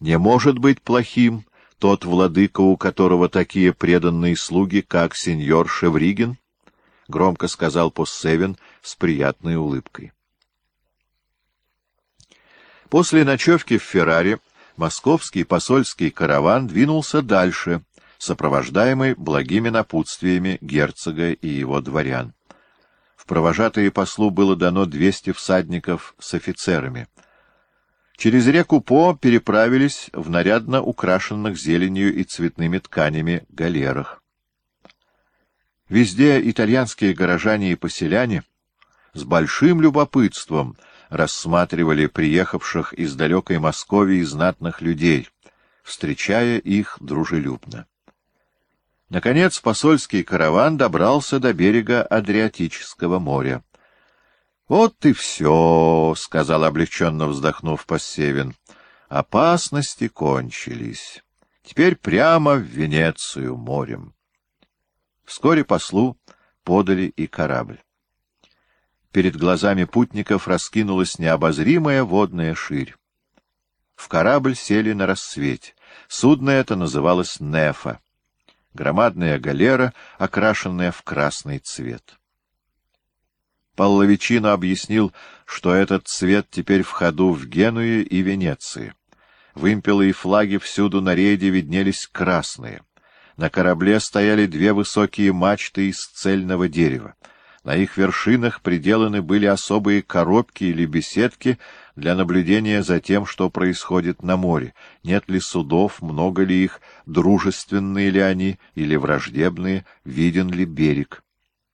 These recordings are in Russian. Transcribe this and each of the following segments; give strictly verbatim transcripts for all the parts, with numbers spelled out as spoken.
Не может быть плохим тот владыка, у которого такие преданные слуги, как сеньор Шевригин, — громко сказал Поссевин с приятной улыбкой. После ночевки в Ферраре московский посольский караван двинулся дальше, сопровождаемый благими напутствиями герцога и его дворян. В провожатые послу было дано двести всадников с офицерами. Через реку По переправились в нарядно украшенных зеленью и цветными тканями галерах. Везде итальянские горожане и поселяне с большим любопытством рассматривали приехавших из далекой Московии знатных людей, встречая их дружелюбно. Наконец посольский караван добрался до берега Адриатического моря. — Вот и все, — сказал, облегченно вздохнув, Поссевин. — Опасности кончились. Теперь прямо в Венецию морем. Вскоре послу подали и корабль. Перед глазами путников раскинулась необозримая водная ширь. В корабль сели на рассвете. Судно это называлось «Нефа». Громадная галера, окрашенная в красный цвет. Паллавичино объяснил, что этот цвет теперь в ходу в Генуе и Венеции. Вымпелы и флаги всюду на рейде виднелись красные. На корабле стояли две высокие мачты из цельного дерева. На их вершинах приделаны были особые коробки или беседки для наблюдения за тем, что происходит на море. Нет ли судов, много ли их, дружественные ли они или враждебные, виден ли берег.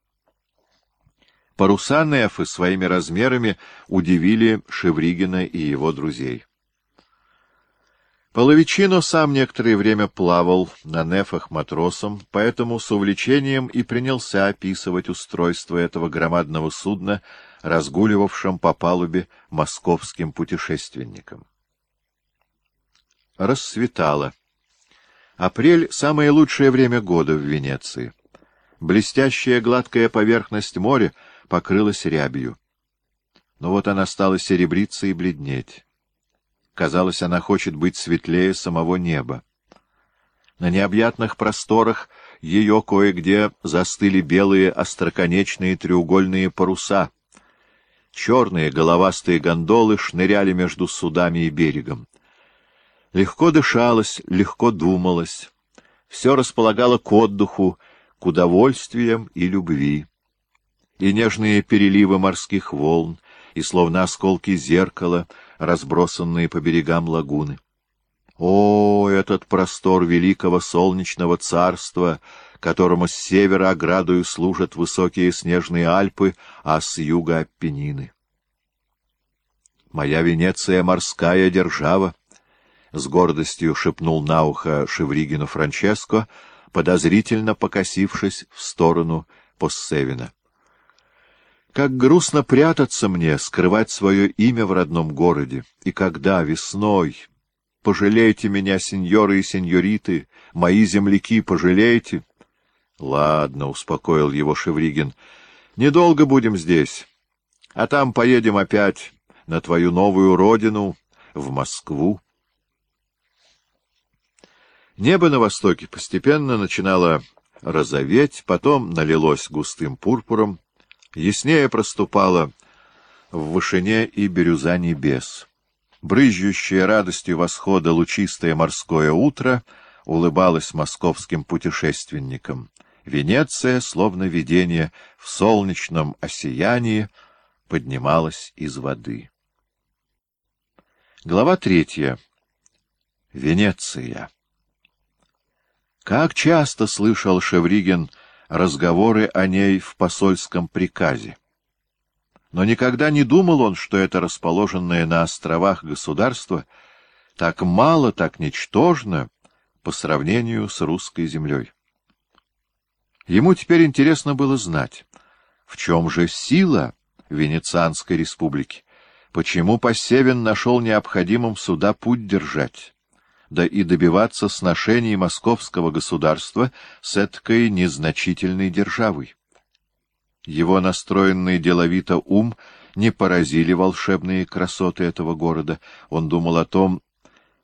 Паруса Нефы своими размерами удивили Шевригина и его друзей. Паллавичино сам некоторое время плавал на Нефах матросом, поэтому с увлечением и принялся описывать устройство этого громадного судна, разгуливавшим по палубе московским путешественникам. Рассветало. Апрель — самое лучшее время года в Венеции. Блестящая гладкая поверхность моря покрылась рябью. Но вот она стала серебриться и бледнеть. Казалось, она хочет быть светлее самого неба. На необъятных просторах ее кое-где застыли белые остроконечные треугольные паруса. Черные головастые гондолы шныряли между судами и берегом. Легко дышалось, легко думалось. Все располагало к отдыху, к удовольствиям и любви. И нежные переливы морских волн, и словно осколки зеркала, разбросанные по берегам лагуны. О, этот простор великого солнечного царства, которому с севера оградою служат высокие снежные Альпы, а с юга — Аппенины! «Моя Венеция — морская держава», — с гордостью шепнул на ухо Шевригину Франческо, подозрительно покосившись в сторону Поссевина. Как грустно прятаться мне, скрывать свое имя в родном городе. И когда весной... Пожалейте меня, сеньоры и сеньориты, мои земляки, пожалейте. — Ладно, — успокоил его Шевригин, — недолго будем здесь, а там поедем опять на твою новую родину, в Москву. Небо на востоке постепенно начинало розоветь, потом налилось густым пурпуром. Яснее проступала в вышине и бирюза небес. Брызжущее радостью восхода лучистое морское утро улыбалось московским путешественникам. Венеция, словно видение в солнечном осиянии, поднималась из воды. Глава третья. Венеция. Как часто слышал Шевригин разговоры о ней в посольском приказе. Но никогда не думал он, что это расположенное на островах государство так мало, так ничтожно по сравнению с русской землей. Ему теперь интересно было знать, в чем же сила Венецианской республики, почему Поссевин нашел необходимым сюда путь держать, да и добиваться сношений московского государства с эткой незначительной державой. Его настроенный деловито ум не поразили волшебные красоты этого города. Он думал о том,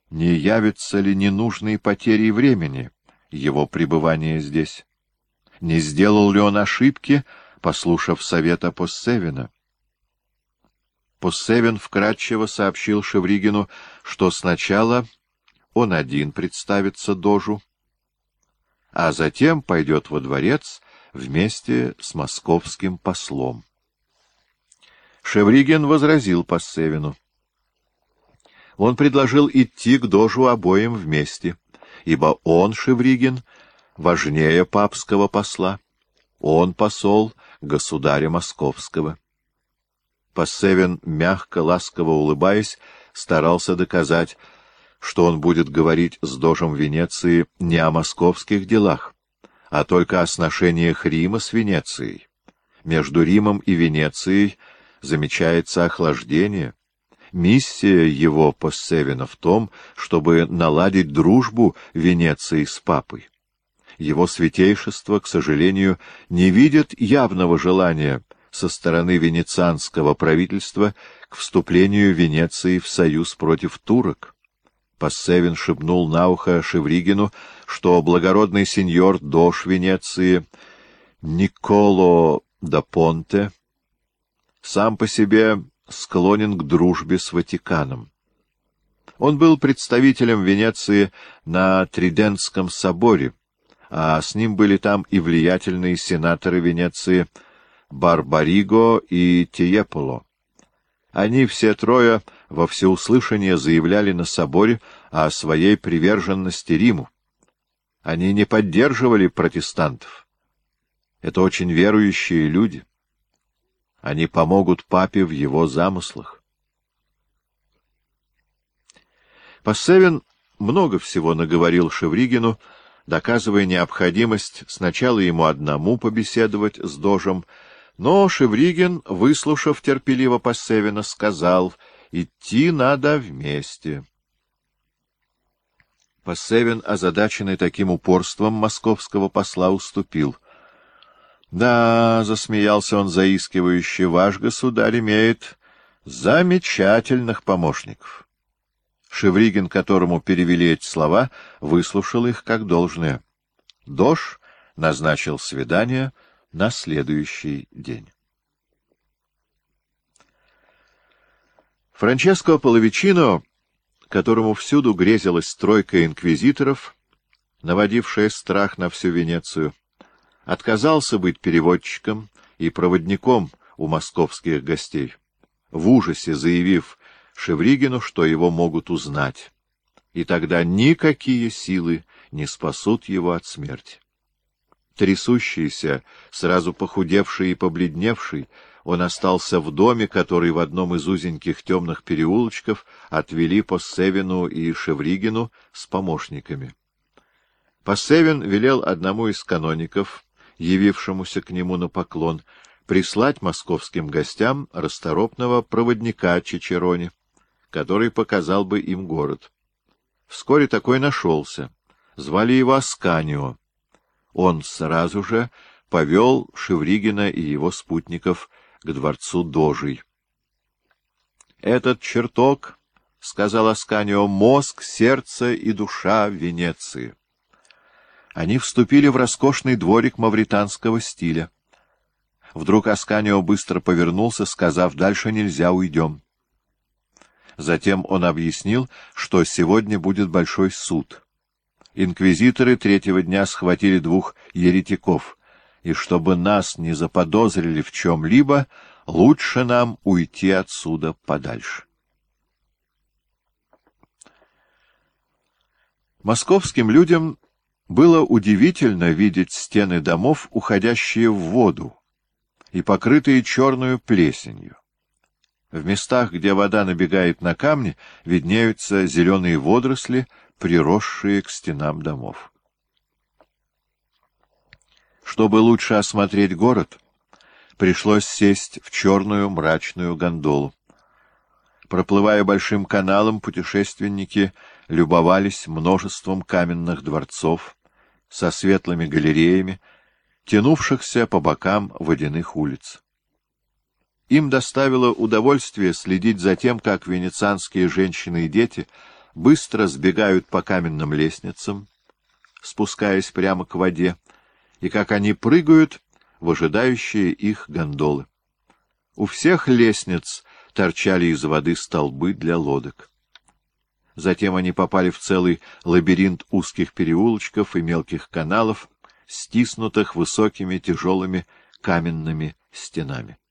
не явится ли ненужной потерей времени его пребывание здесь? Не сделал ли он ошибки, послушав совета Поссевина? Поссевин вкратчиво сообщил Шевригину, что сначала он один представится дожу, а затем пойдет во дворец вместе с московским послом. Шевригин возразил Поссевину. Он предложил идти к дожу обоим вместе, ибо он, Шевригин, важнее папского посла, он посол государя московского. Поссевин, мягко, ласково улыбаясь, старался доказать, что он будет говорить с дожем Венеции не о московских делах, а только о сношениях Рима с Венецией. Между Римом и Венецией замечается охлаждение. Миссия его, Поссевина, в том, чтобы наладить дружбу Венеции с папой. Его святейшество, к сожалению, не видит явного желания со стороны венецианского правительства к вступлению Венеции в союз против турок. Поссевин шепнул на ухо Шевригину, что благородный сеньор дож Венеции Николо да Понте сам по себе склонен к дружбе с Ватиканом. Он был представителем Венеции на Тридентском соборе, а с ним были там и влиятельные сенаторы Венеции Барбариго и Тиеполо. Они все трое во всеуслышание заявляли на соборе о своей приверженности Риму. Они не поддерживали протестантов. Это очень верующие люди. Они помогут папе в его замыслах. Поссевин много всего наговорил Шевригину, доказывая необходимость сначала ему одному побеседовать с дожем, но Шевригин, выслушав терпеливо Поссевина, сказал: «Идти надо вместе». Поссевин, озадаченный таким упорством московского посла, уступил. «Да, — засмеялся он заискивающе, — ваш государь имеет замечательных помощников». Шевригин, которому перевели эти слова, выслушал их как должное. Дож назначил свидание на следующий день. Франческо Половичино, которому всюду грезилась тройка инквизиторов, наводившая страх на всю Венецию, отказался быть переводчиком и проводником у московских гостей, в ужасе заявив Шевригину, что его могут узнать, и тогда никакие силы не спасут его от смерти. Трясущийся, сразу похудевший и побледневший, он остался в доме, который в одном из узеньких темных переулочков отвели Поссевину и Шевригину с помощниками. Поссевин велел одному из каноников, явившемуся к нему на поклон, прислать московским гостям расторопного проводника Чичерони, который показал бы им город. Вскоре такой нашелся. Звали его Асканио. Он сразу же повел Шевригина и его спутников к дворцу дожей. «Этот чертог, — сказал Асканио, — мозг, сердце и душа Венеции». Они вступили в роскошный дворик мавританского стиля. Вдруг Асканио быстро повернулся, сказав: «Дальше нельзя, уйдем». Затем он объяснил, что сегодня будет большой суд. Инквизиторы третьего дня схватили двух еретиков, и чтобы нас не заподозрили в чем-либо, лучше нам уйти отсюда подальше. Московским людям было удивительно видеть стены домов, уходящие в воду и покрытые черную плесенью. В местах, где вода набегает на камни, виднеются зеленые водоросли, приросшие к стенам домов. Чтобы лучше осмотреть город, пришлось сесть в черную мрачную гондолу. Проплывая большим каналом, путешественники любовались множеством каменных дворцов со светлыми галереями, тянувшихся по бокам водяных улиц. Им доставило удовольствие следить за тем, как венецианские женщины и дети быстро сбегают по каменным лестницам, спускаясь прямо к воде, и как они прыгают в ожидающие их гондолы. У всех лестниц торчали из воды столбы для лодок. Затем они попали в целый лабиринт узких переулочков и мелких каналов, стиснутых высокими тяжелыми каменными стенами.